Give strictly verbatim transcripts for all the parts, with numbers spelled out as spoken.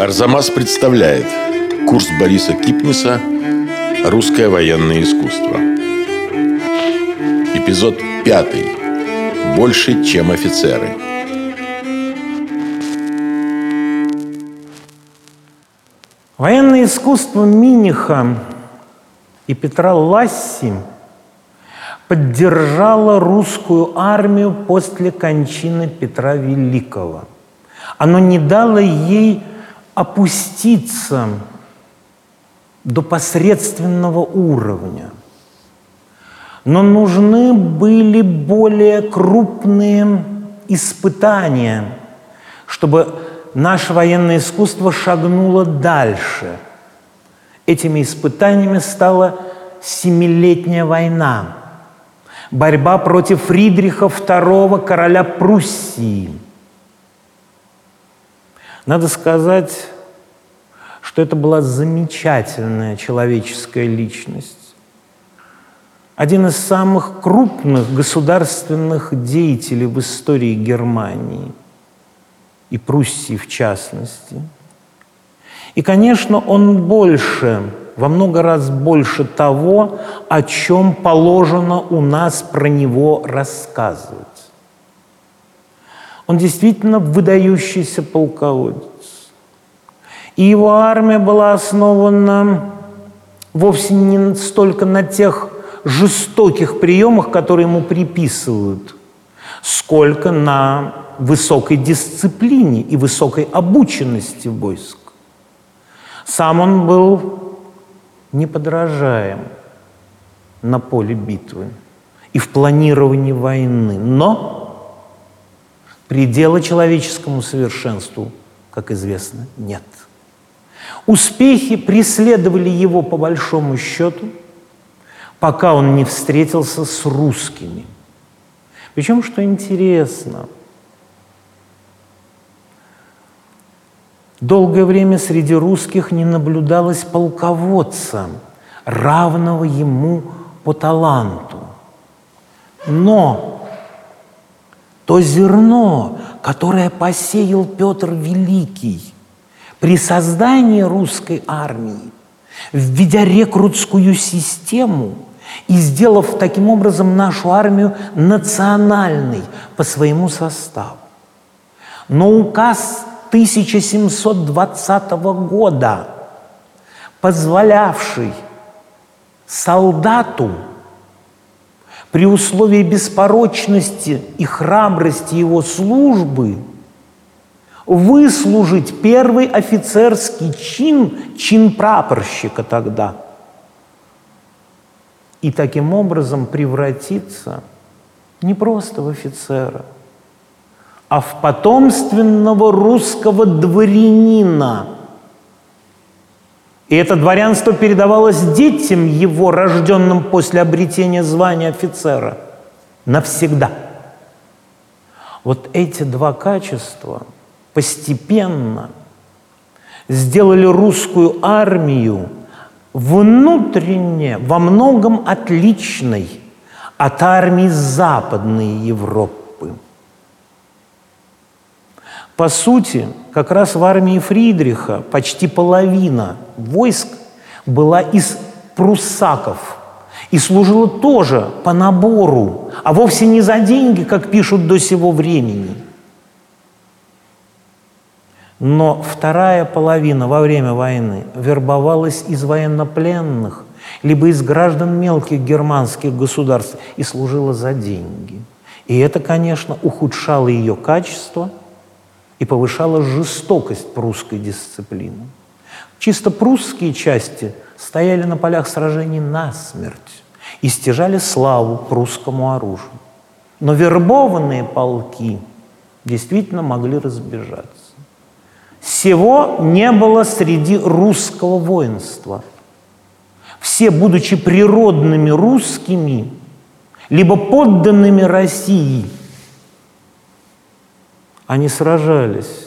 Арзамас представляет курс Бориса Кипниса «Русское военное искусство». Эпизод пятый. Больше, чем офицеры. Военное искусство Миниха и Петра Ласси поддержало русскую армию после кончины Петра Великого. Оно не дало ей опуститься до посредственного уровня. Но нужны были более крупные испытания, чтобы наше военное искусство шагнуло дальше. Этими испытаниями стала Семилетняя война, борьба против Фридриха второго, короля Пруссии. Надо сказать, что это была замечательная человеческая личность. Один из самых крупных государственных деятелей в истории Германии и Пруссии в частности. И, конечно, он больше, во много раз больше того, о чем положено у нас про него рассказывать. Он действительно выдающийся полководец. И его армия была основана вовсе не столько на тех жестоких приемах, которые ему приписывают, сколько на высокой дисциплине и высокой обученности войск. Сам он был неподражаем на поле битвы и в планировании войны, но предела человеческому совершенству, как известно, нет. Успехи преследовали его по большому счету, пока он не встретился с русскими. Причем, что интересно, долгое время среди русских не наблюдалось полководца, равного ему по таланту. Но то зерно, которое посеял Петр Великий при создании русской армии, введя рекрутскую систему и сделав таким образом нашу армию национальной по своему составу. Но указ тысяча семьсот двадцатого года, позволявший солдату при условии беспорочности и храбрости его службы выслужить первый офицерский чин, чин прапорщика тогда, и таким образом превратиться не просто в офицера, а в потомственного русского дворянина. И это дворянство передавалось детям его, рожденным после обретения звания офицера, навсегда. Вот эти два качества постепенно сделали русскую армию внутренне во многом отличной от армии Западной Европы. По сути, как раз в армии Фридриха почти половина войск была из пруссаков и служила тоже по набору, а вовсе не за деньги, как пишут до сего времени. Но вторая половина во время войны вербовалась из военнопленных, либо из граждан мелких германских государств и служила за деньги. И это, конечно, ухудшало ее качество и повышало жестокость прусской дисциплины. Чисто прусские части стояли на полях сражений насмерть и стяжали славу прусскому оружию. Но вербованные полки действительно могли разбежаться. Всего не было среди русского воинства. Все, будучи природными русскими, либо подданными России, они сражались,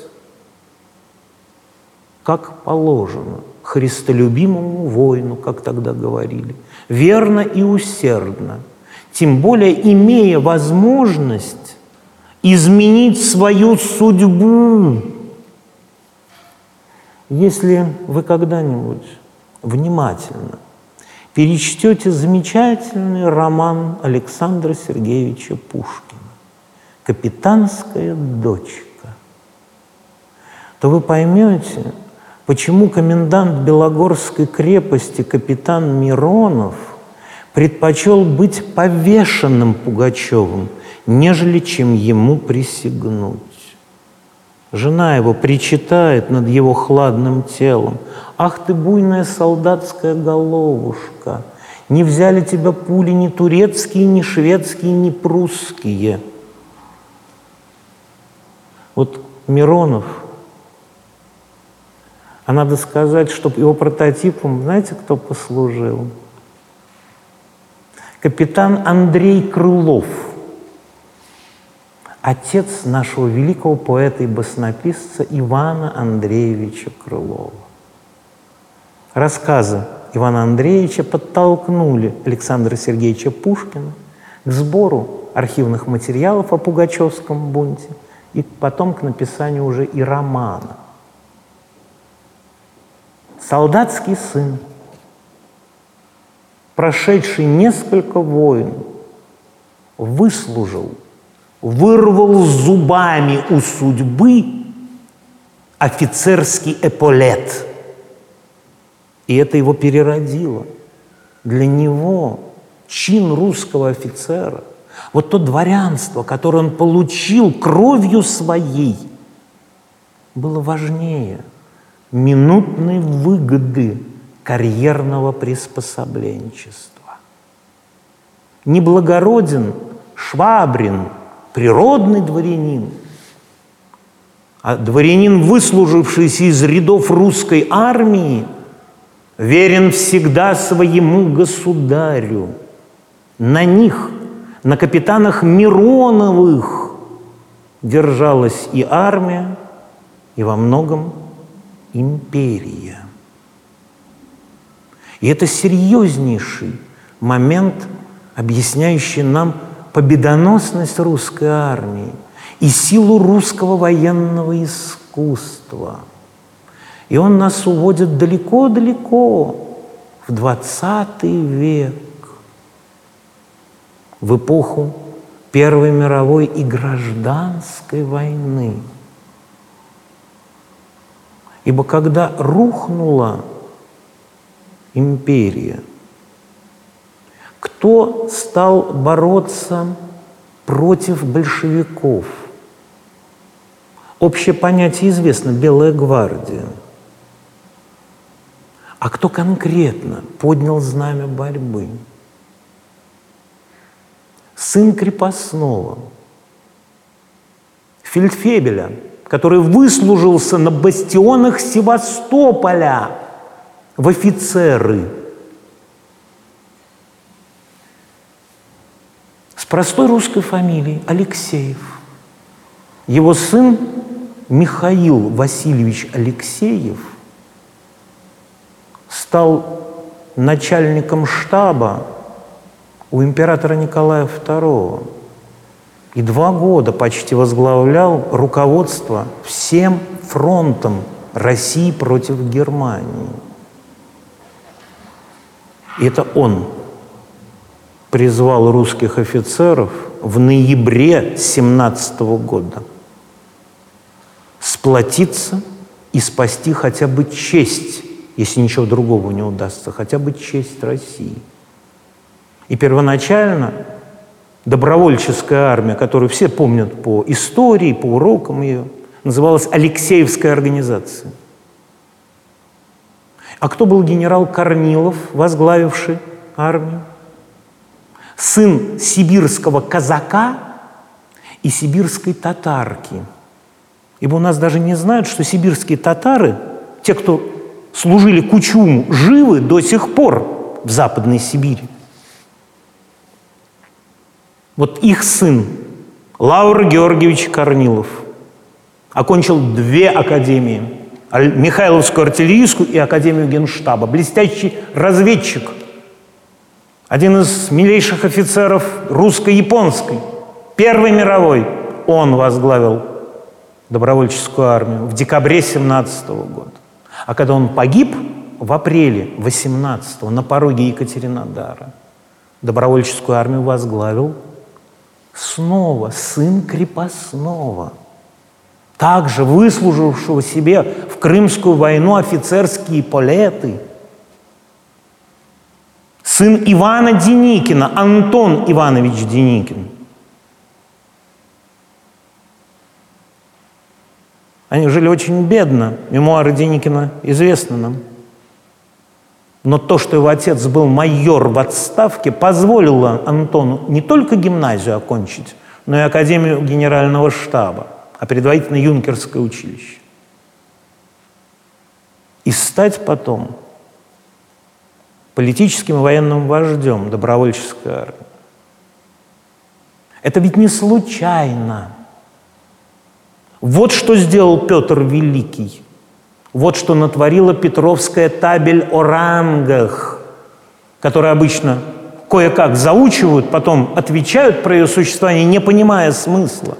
как положено, христолюбимому воину, как тогда говорили, верно и усердно, тем более имея возможность изменить свою судьбу. Если вы когда-нибудь внимательно перечтете замечательный роман Александра Сергеевича Пушкина «Капитанская дочка», то вы поймете, почему комендант Белогорской крепости капитан Миронов предпочел быть повешенным Пугачевым, нежели чем ему присягнуть. Жена его причитает над его хладным телом: «Ах ты, буйная солдатская головушка! Не взяли тебя пули ни турецкие, ни шведские, ни прусские». Вот Миронов, а надо сказать, чтобы его прототипом, знаете, кто послужил? Капитан Андрей Крылов, отец нашего великого поэта и баснописца Ивана Андреевича Крылова. Рассказы Ивана Андреевича подтолкнули Александра Сергеевича Пушкина к сбору архивных материалов о Пугачевском бунте и потом к написанию уже и романа. Солдатский сын, прошедший несколько войн, выслужил, вырвал зубами у судьбы офицерский эполет. И это его переродило. Для него чин русского офицера, вот то дворянство, которое он получил кровью своей, было важнее минутной выгоды карьерного приспособленчества. Неблагороден Швабрин, природный дворянин, а дворянин, выслужившийся из рядов русской армии, верен всегда своему государю. На них, на капитанах Мироновых, держалась и армия, и во многом империя. И это серьезнейший момент, объясняющий нам победоносность русской армии и силу русского военного искусства. И он нас уводит далеко-далеко в двадцатый век, в эпоху Первой мировой и гражданской войны. Ибо когда рухнула империя, кто стал бороться против большевиков? Общее понятие известно – Белая гвардия. А кто конкретно поднял знамя борьбы? Сын крепостного, фельдфебеля, который выслужился на бастионах Севастополя в офицеры. С простой русской фамилией Алексеев. Его сын Михаил Васильевич Алексеев стал начальником штаба у императора Николая второго и два года почти возглавлял руководство всем фронтом России против Германии. И это он призвал русских офицеров в ноябре семнадцатого года сплотиться и спасти хотя бы честь, если ничего другого не удастся, хотя бы честь России. И первоначально добровольческая армия, которую все помнят по истории, по урокам ее, называлась Алексеевская организация. А кто был генерал Корнилов, возглавивший армию? Сын сибирского казака и сибирской татарки. Ибо у нас даже не знают, что сибирские татары, те, кто служили Кучуму, живы до сих пор в Западной Сибири. Вот их сын, Лавр Георгиевич Корнилов, окончил две академии. Михайловскую артиллерийскую и Академию Генштаба. Блестящий разведчик. Один из милейших офицеров русско-японской, Первой мировой. Он возглавил добровольческую армию в декабре семнадцатого года. А когда он погиб в апреле восемнадцатого на пороге Екатеринодара, добровольческую армию возглавил снова сын крепостного, также выслужившего себе в Крымскую войну офицерские эполеты, сын Ивана Деникина, Антон Иванович Деникин. Они жили очень бедно. Мемуары Деникина известны нам. Но то, что его отец был майор в отставке, позволило Антону не только гимназию окончить, но и Академию Генерального штаба, а предварительно юнкерское училище. И стать потом политическим и военным вождем добровольческой армии. Это ведь не случайно. Вот что сделал Петр Великий. Вот что натворила Петровская табель о рангах, которую обычно кое-как заучивают, потом отвечают про ее существование, не понимая смысла.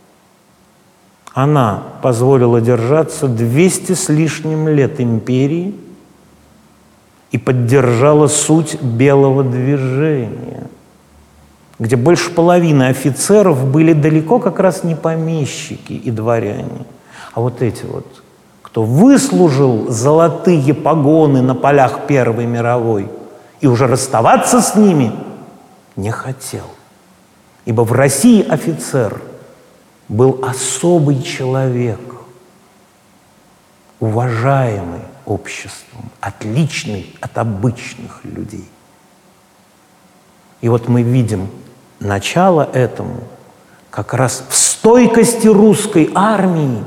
Она позволила держаться двести с лишним лет империи и поддержала суть белого движения, где больше половины офицеров были далеко как раз не помещики и дворяне, а вот эти вот, кто выслужил золотые погоны на полях Первой мировой и уже расставаться с ними не хотел. Ибо в России офицер был особый человек, уважаемый обществом, отличный от обычных людей. И вот мы видим начало этому как раз в стойкости русской армии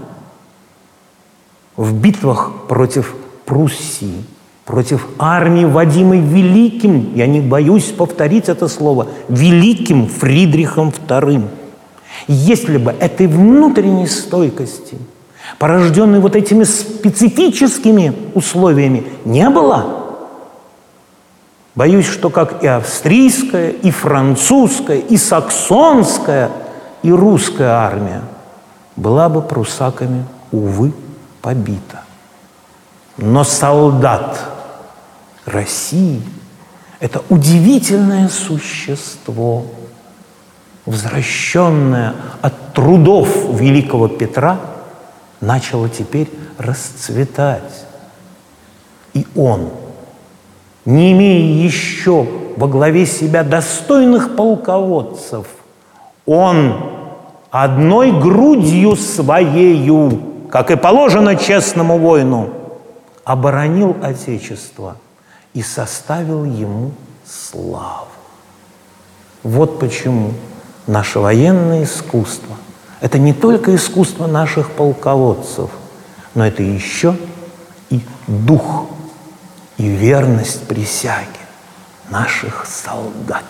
в битвах против Пруссии, против армии, водимой великим, я не боюсь повторить это слово, великим Фридрихом вторым. Если бы этой внутренней стойкости, порожденной вот этими специфическими условиями, не было, боюсь, что как и австрийская, и французская, и саксонская, и русская армия была бы пруссаками, увы, побита. Но солдат России – это удивительное существо, возвращенное от трудов великого Петра, начало теперь расцветать. И он, не имея еще во главе себя достойных полководцев, он одной грудью своею, как и положено честному воину, оборонил Отечество и составил ему славу. Вот почему наше военное искусство – это не только искусство наших полководцев, но это еще и дух и верность присяге наших солдат.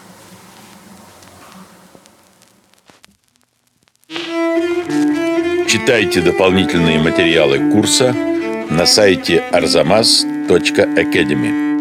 Читайте дополнительные материалы курса на сайте арзамас точка академи.